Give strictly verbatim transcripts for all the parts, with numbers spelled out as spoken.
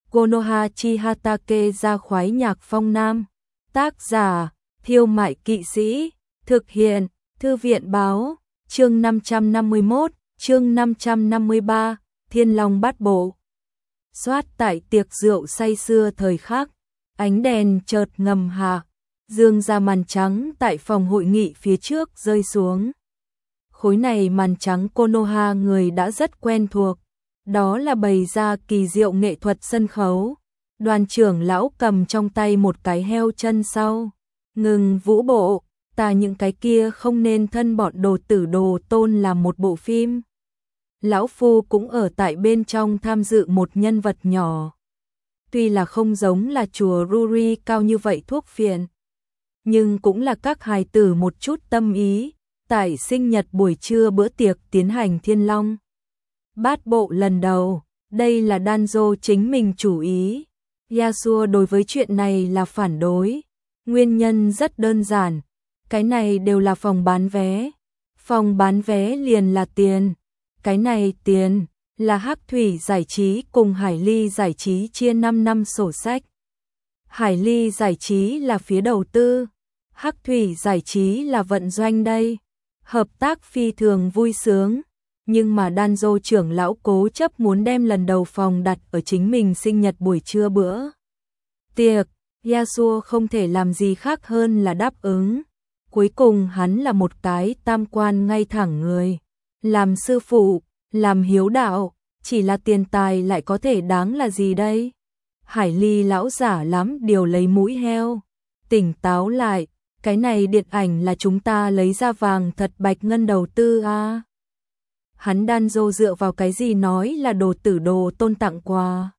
Konoha Chihatake ra khoái nhạc phong nam. Tác giả, Thiêu Mại Kỵ Sĩ. Thực hiện, Thư viện Báo. Chương năm trăm năm mươi mốt, chương năm trăm năm mươi ba, Thiên Long Bát Bộ. Soát tại tiệc rượu say sưa thời khắc, ánh đèn chợt ngầm hạ, dương ra màn trắng tại phòng hội nghị phía trước rơi xuống. Khối này màn trắng Konoha người đã rất quen thuộc, đó là bày ra kỳ diệu nghệ thuật sân khấu. Đoàn trưởng lão cầm trong tay một cái heo chân sau, ngừng vũ bộ, ta những cái kia không nên thân bọn đồ tử đồ tôn làm một bộ phim. Lão Phu cũng ở tại bên trong tham dự một nhân vật nhỏ. Tuy là không giống là chùa Ruri cao như vậy thuốc phiện, nhưng cũng là các hài tử một chút tâm ý. Tại sinh nhật buổi trưa bữa tiệc tiến hành Thiên Long Bát Bộ lần đầu, đây là Danzo chính mình chủ ý. Yasuo đối với chuyện này là phản đối. Nguyên nhân rất đơn giản, cái này đều là phòng bán vé. Phòng bán vé liền là tiền. Cái này tiền là Hắc Thủy Giải trí cùng Hải Ly Giải trí chia năm năm sổ sách. Hải Ly Giải trí là phía đầu tư, Hắc Thủy Giải trí là vận doanh đây. Hợp tác phi thường vui sướng, nhưng mà Danzo trưởng lão cố chấp muốn đem lần đầu phòng đặt ở chính mình sinh nhật buổi trưa bữa tiệc. Yasuo không thể làm gì khác hơn là đáp ứng. Cuối cùng hắn là một cái tam quan ngay thẳng người, làm sư phụ, làm hiếu đạo, chỉ là tiền tài lại có thể đáng là gì đây? Hải Ly lão giả lắm điều lấy mũi heo, tỉnh táo lại, cái này điện ảnh là chúng ta lấy ra vàng thật bạch ngân đầu tư à? Hắn Danzo dựa vào cái gì nói là đồ tử đồ tôn tặng quà?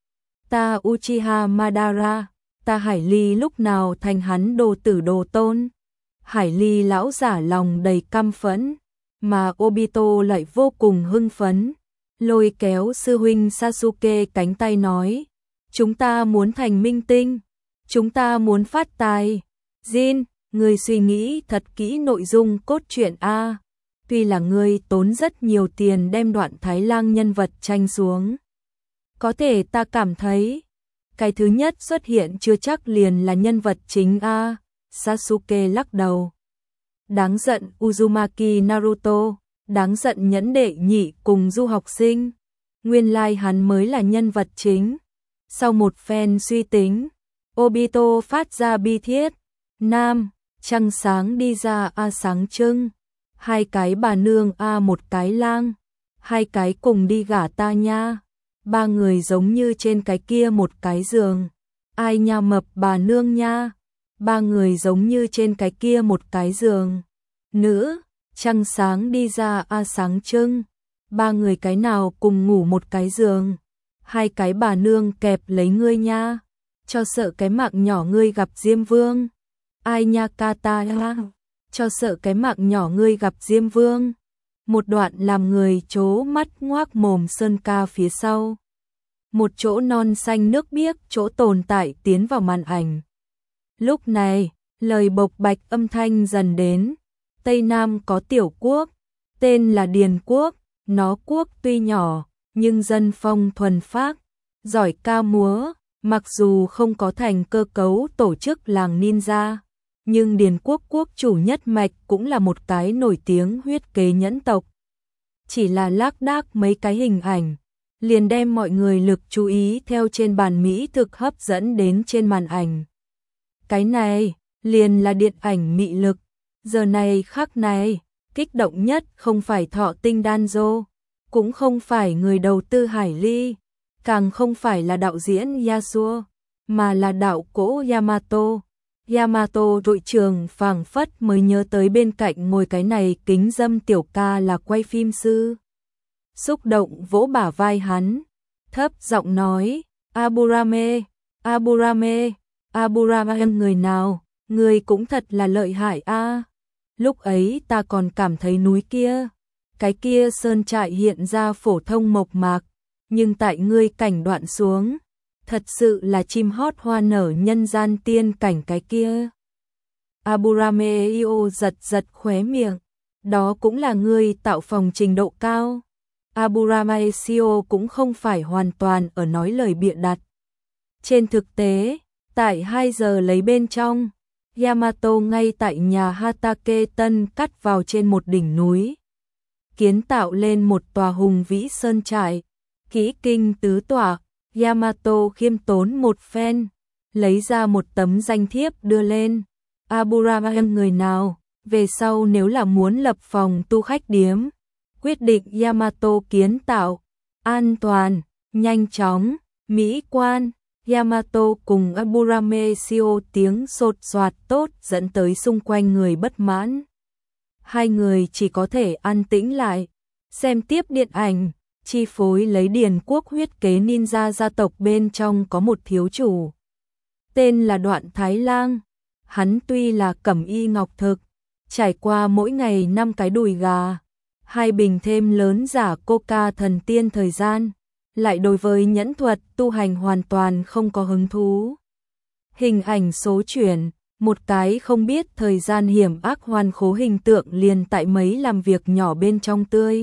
Ta Uchiha Madara, ta Hải Ly lúc nào thành hắn đồ tử đồ tôn? Hải Ly lão giả lòng đầy căm phẫn, mà Obito lại vô cùng hưng phấn, lôi kéo sư huynh Sasuke cánh tay nói, chúng ta muốn thành minh tinh, chúng ta muốn phát tài. Jin, ngươi suy nghĩ thật kỹ nội dung cốt truyện a. Tuy là ngươi tốn rất nhiều tiền đem Đoạn Thái Lang nhân vật tranh xuống, có thể ta cảm thấy cái thứ nhất xuất hiện chưa chắc liền là nhân vật chính a. Sasuke lắc đầu. Đáng giận Uzumaki Naruto, đáng giận Nhẫn Đệ Nhị cùng du học sinh. Nguyên lai hắn mới là nhân vật chính. Sau một phen suy tính, Obito phát ra bi thiết. Nam, trăng sáng đi ra a sáng trưng. Hai cái bà nương a một cái lang. Hai cái cùng đi gả ta nha. Ba người giống như trên cái kia một cái giường. Ai nha mập bà nương nha. Ba người giống như trên cái kia một cái giường. Nữ, trăng sáng đi ra a sáng trưng. Ba người cái nào cùng ngủ một cái giường. Hai cái bà nương kẹp lấy ngươi nha. Cho sợ cái mạng nhỏ ngươi gặp Diêm Vương. Ai nha kata ha. Cho sợ cái mạng nhỏ ngươi gặp Diêm Vương. Một đoạn làm người chố mắt ngoác mồm sơn ca phía sau. Một chỗ non xanh nước biếc chỗ tồn tại tiến vào màn ảnh. Lúc này, lời bộc bạch âm thanh dần đến. Tây Nam có tiểu quốc, tên là Điền Quốc. Nó quốc tuy nhỏ, nhưng dân phong thuần phác, giỏi ca múa. Mặc dù không có thành cơ cấu tổ chức làng ninja, nhưng Điền Quốc quốc chủ nhất mạch cũng là một cái nổi tiếng huyết kế nhẫn tộc. Chỉ là lác đác mấy cái hình ảnh, liền đem mọi người lực chú ý theo trên bàn mỹ thực hấp dẫn đến trên màn ảnh. Cái này, liền là điện ảnh mị lực. Giờ này khắc này, kích động nhất không phải Thọ Tinh Danzo, cũng không phải người đầu tư Hải Ly, càng không phải là đạo diễn Yasuo, mà là đạo cỗ Yamato. Yamato đội trưởng phảng phất mới nhớ tới bên cạnh ngồi cái này kính dâm tiểu ca là quay phim sư. Xúc động vỗ bả vai hắn, thấp giọng nói, Aburame, Aburame, Aburame người nào, người cũng thật là lợi hại a. Lúc ấy ta còn cảm thấy núi kia, cái kia sơn trại hiện ra phổ thông mộc mạc, nhưng tại ngươi cảnh đoạn xuống, thật sự là chim hót hoa nở nhân gian tiên cảnh cái kia. Aburame Io giật giật khóe miệng, đó cũng là ngươi tạo phòng trình độ cao. Aburame Sio cũng không phải hoàn toàn ở nói lời bịa đặt, Trên thực tế, tại hai giờ lấy bên trong, Yamato ngay tại nhà Hatake Tân cắt vào trên một đỉnh núi, kiến tạo lên một tòa hùng vĩ sơn trại, kỹ kinh tứ tỏa. Yamato khiêm tốn một phen, lấy ra một tấm danh thiếp đưa lên. Aburama người nào, về sau nếu là muốn lập phòng tu khách điếm, quyết định Yamato kiến tạo, an toàn, nhanh chóng, mỹ quan. Yamato cùng Aburame Shio tiếng sột soạt tốt dẫn tới xung quanh người bất mãn. Hai người chỉ có thể an tĩnh lại, xem tiếp điện ảnh. Chi phối lấy Điền Quốc huyết kế ninja gia tộc bên trong có một thiếu chủ, tên là Đoạn Thái Lang. Hắn tuy là cẩm y ngọc thực, trải qua mỗi ngày năm cái đùi gà, hai bình thêm lớn giả coca thần tiên thời gian, lại đối với nhẫn thuật tu hành hoàn toàn không có hứng thú. Hình ảnh số chuyển, một cái không biết thời gian hiểm ác hoàn khố hình tượng liền tại mấy làm việc nhỏ bên trong tươi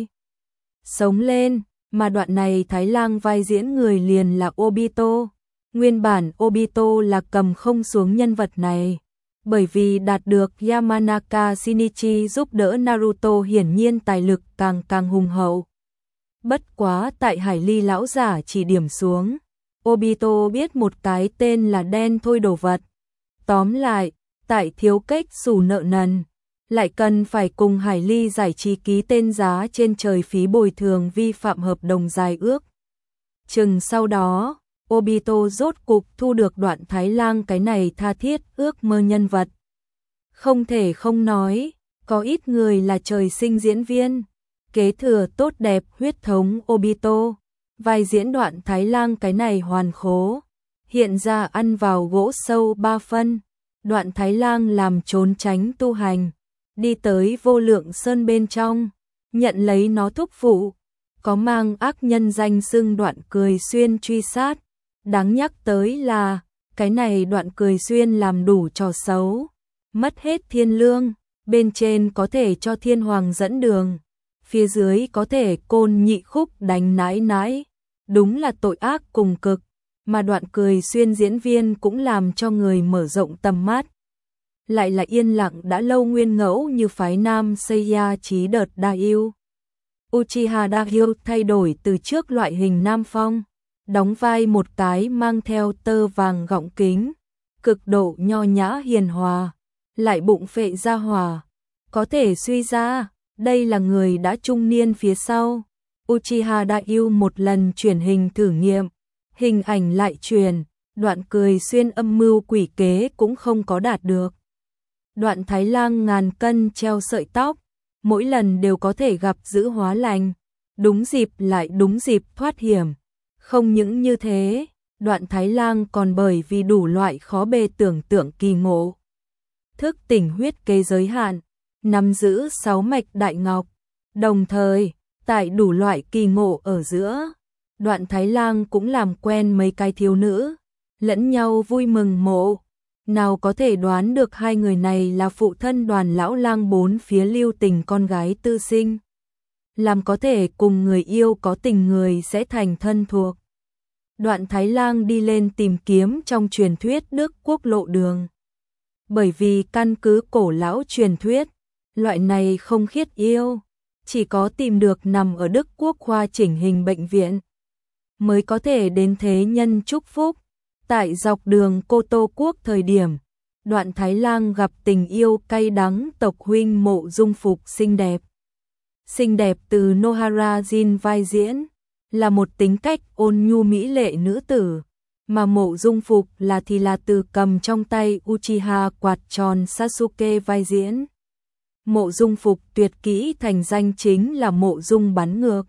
sống lên, mà đoạn này Thái Lang vai diễn người liền là Obito. Nguyên bản Obito là cầm không xuống nhân vật này, bởi vì đạt được Yamanaka Shinichi giúp đỡ Naruto hiển nhiên tài lực càng càng hùng hậu. Bất quá tại Hải Ly lão giả chỉ điểm xuống, Obito biết một cái tên là đen thôi đồ vật. Tóm lại, tại thiếu cách xù nợ nần, lại cần phải cùng Hải Ly giải trí ký tên giá trên trời phí bồi thường vi phạm hợp đồng dài ước. Chừng sau đó, Obito rốt cục thu được Đoạn Thái Lang cái này tha thiết ước mơ nhân vật. Không thể không nói, có ít người là trời sinh diễn viên, kế thừa tốt đẹp huyết thống Obito, vai diễn Đoạn Thái Lang cái này hoàn khố, hiện ra ăn vào gỗ sâu ba phân. Đoạn Thái Lang làm trốn tránh tu hành, đi tới Vô Lượng Sơn bên trong, nhận lấy nó thúc phụ, có mang ác nhân danh xưng Đoạn Cười Xuyên truy sát. Đáng nhắc tới là, cái này Đoạn Cười Xuyên làm đủ trò xấu, mất hết thiên lương, bên trên có thể cho thiên hoàng dẫn đường, phía dưới có thể côn nhị khúc đánh nãi nãi, đúng là tội ác cùng cực, mà Đoạn Cười Xuyên diễn viên cũng làm cho người mở rộng tầm mắt. Lại là yên lặng đã lâu nguyên ngẫu như phái nam Seiya chí đợt đa yêu. Uchiha Dahyo thay đổi từ trước loại hình nam phong, đóng vai một cái mang theo tơ vàng gọng kính, cực độ nho nhã hiền hòa, lại bụng phệ ra hòa. Có thể suy ra, đây là người đã trung niên phía sau. Uchiha Dahyo một lần truyền hình thử nghiệm, hình ảnh lại truyền, Đoạn Cười Xuyên âm mưu quỷ kế cũng không có đạt được. Đoạn Thái Lang ngàn cân treo sợi tóc, mỗi lần đều có thể gặp giữ hóa lành, đúng dịp lại đúng dịp thoát hiểm. Không những như thế, Đoạn Thái Lang còn bởi vì đủ loại khó bề tưởng tượng kỳ ngộ, thức tỉnh huyết kế giới hạn, nắm giữ sáu mạch đại ngọc, đồng thời, tại đủ loại kỳ ngộ ở giữa, Đoạn Thái Lang cũng làm quen mấy cái thiếu nữ, lẫn nhau vui mừng mộ. Nào có thể đoán được hai người này là phụ thân Đoàn lão lang bốn phía lưu tình con gái tư sinh. Làm có thể cùng người yêu có tình người sẽ thành thân thuộc. Đoạn Thái Lang đi lên tìm kiếm trong truyền thuyết Đức Quốc lộ đường. Bởi vì căn cứ cổ lão truyền thuyết, loại này không khiết yêu, chỉ có tìm được nằm ở Đức Quốc khoa chỉnh hình bệnh viện, mới có thể đến thế nhân chúc phúc. Tại dọc đường Cô Tô Quốc thời điểm, Đoạn Thái Lang gặp tình yêu cay đắng tộc huynh Mộ Dung Phục xinh đẹp. Xinh đẹp từ Nohara Jin vai diễn, là một tính cách ôn nhu mỹ lệ nữ tử, mà Mộ Dung Phục là thì là từ cầm trong tay Uchiha quạt tròn Sasuke vai diễn. Mộ Dung Phục tuyệt kỹ thành danh chính là Mộ Dung bắn ngược.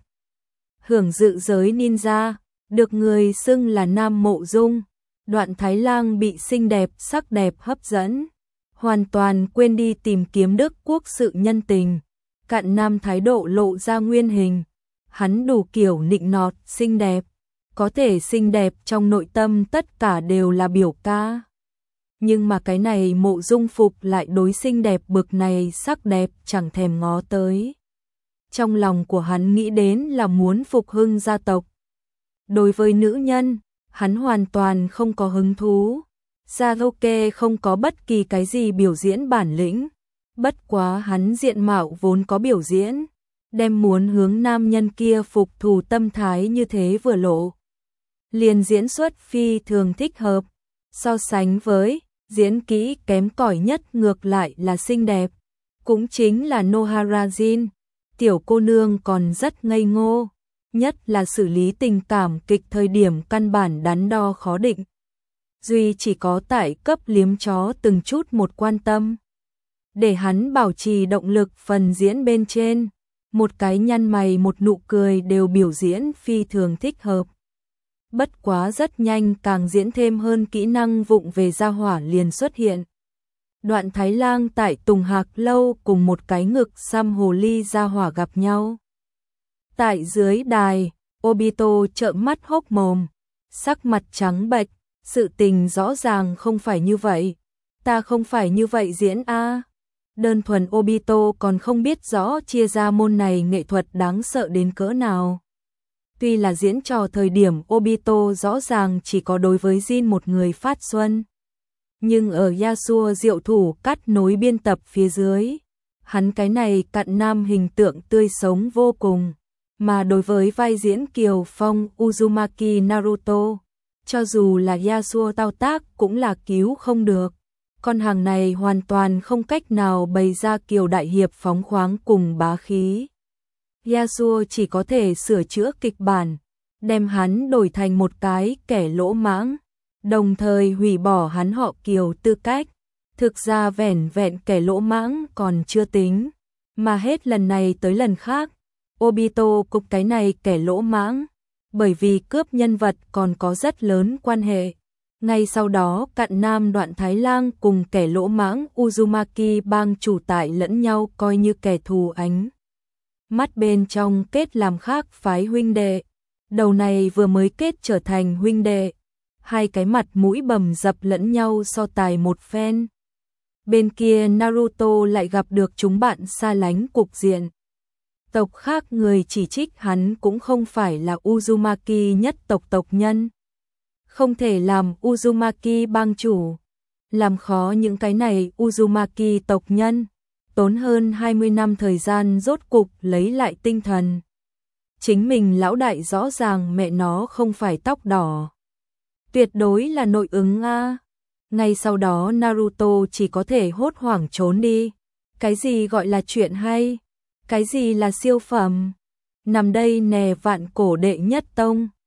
Hưởng dự giới ninja, được người xưng là Nam Mộ Dung. Đoạn Thái Lang bị xinh đẹp sắc đẹp hấp dẫn, hoàn toàn quên đi tìm kiếm Đức Quốc sự nhân tình, cạn nam thái độ lộ ra nguyên hình. Hắn đủ kiểu nịnh nọt xinh đẹp, có thể xinh đẹp trong nội tâm tất cả đều là biểu ca. Nhưng mà cái này Mộ Dung Phục lại đối xinh đẹp bực này sắc đẹp chẳng thèm ngó tới. Trong lòng của hắn nghĩ đến là muốn phục hưng gia tộc. Đối với nữ nhân, hắn hoàn toàn không có hứng thú. Sasuke không có bất kỳ cái gì biểu diễn bản lĩnh, bất quá hắn diện mạo vốn có biểu diễn, đem muốn hướng nam nhân kia phục thù tâm thái như thế vừa lộ. Liền diễn xuất phi thường thích hợp, so sánh với diễn kỹ kém cỏi nhất ngược lại là xinh đẹp, cũng chính là Noharajin, tiểu cô nương còn rất ngây ngô, nhất là xử lý tình cảm kịch thời điểm căn bản đắn đo khó định. Duy chỉ có tại cấp liếm chó từng chút một quan tâm, để hắn bảo trì động lực phần diễn bên trên, một cái nhăn mày một nụ cười đều biểu diễn phi thường thích hợp. Bất quá rất nhanh càng diễn thêm hơn kỹ năng vụng về gia hỏa liền xuất hiện. Đoạn Thái Lang tại Tùng Hạc Lâu cùng một cái ngực xăm hồ ly gia hỏa gặp nhau. Tại dưới đài, Obito trợn mắt hốc mồm, sắc mặt trắng bệch, sự tình rõ ràng không phải như vậy, ta không phải như vậy diễn a. Đơn thuần Obito còn không biết rõ chia ra môn này nghệ thuật đáng sợ đến cỡ nào. Tuy là diễn trò thời điểm Obito rõ ràng chỉ có đối với Jin một người phát xuân, nhưng ở Yasuo diệu thủ cắt nối biên tập phía dưới, hắn cái này cặn nam hình tượng tươi sống vô cùng, mà đối với vai diễn Kiều Phong Uzumaki Naruto, cho dù là Yasuo thao tác cũng là cứu không được. Con hàng này hoàn toàn không cách nào bày ra Kiều đại hiệp phóng khoáng cùng bá khí. Yasuo chỉ có thể sửa chữa kịch bản, đem hắn đổi thành một cái kẻ lỗ mãng, đồng thời hủy bỏ hắn họ Kiều tư cách. Thực ra vẻn vẹn kẻ lỗ mãng còn chưa tính, mà hết lần này tới lần khác, Obito cục cái này kẻ lỗ mãng, bởi vì cướp nhân vật còn có rất lớn quan hệ. Ngay sau đó cặn nam Đoạn Thái Lang cùng kẻ lỗ mãng Uzumaki bang chủ tại lẫn nhau coi như kẻ thù ánh. Mắt bên trong kết làm khác phái huynh đệ, đầu này vừa mới kết trở thành huynh đệ, hai cái mặt mũi bầm dập lẫn nhau so tài một phen. Bên kia Naruto lại gặp được chúng bạn xa lánh cục diện. Tộc khác người chỉ trích hắn cũng không phải là Uzumaki nhất tộc tộc nhân, không thể làm Uzumaki bang chủ, làm khó những cái này Uzumaki tộc nhân, tốn hơn hai mươi năm thời gian rốt cục lấy lại tinh thần. Chính mình lão đại rõ ràng mẹ nó không phải tóc đỏ, tuyệt đối là nội ứng a. Ngay sau đó Naruto chỉ có thể hốt hoảng trốn đi. Cái gì gọi là chuyện hay? Cái gì là siêu phẩm? Nằm đây nè vạn cổ đệ nhất tông.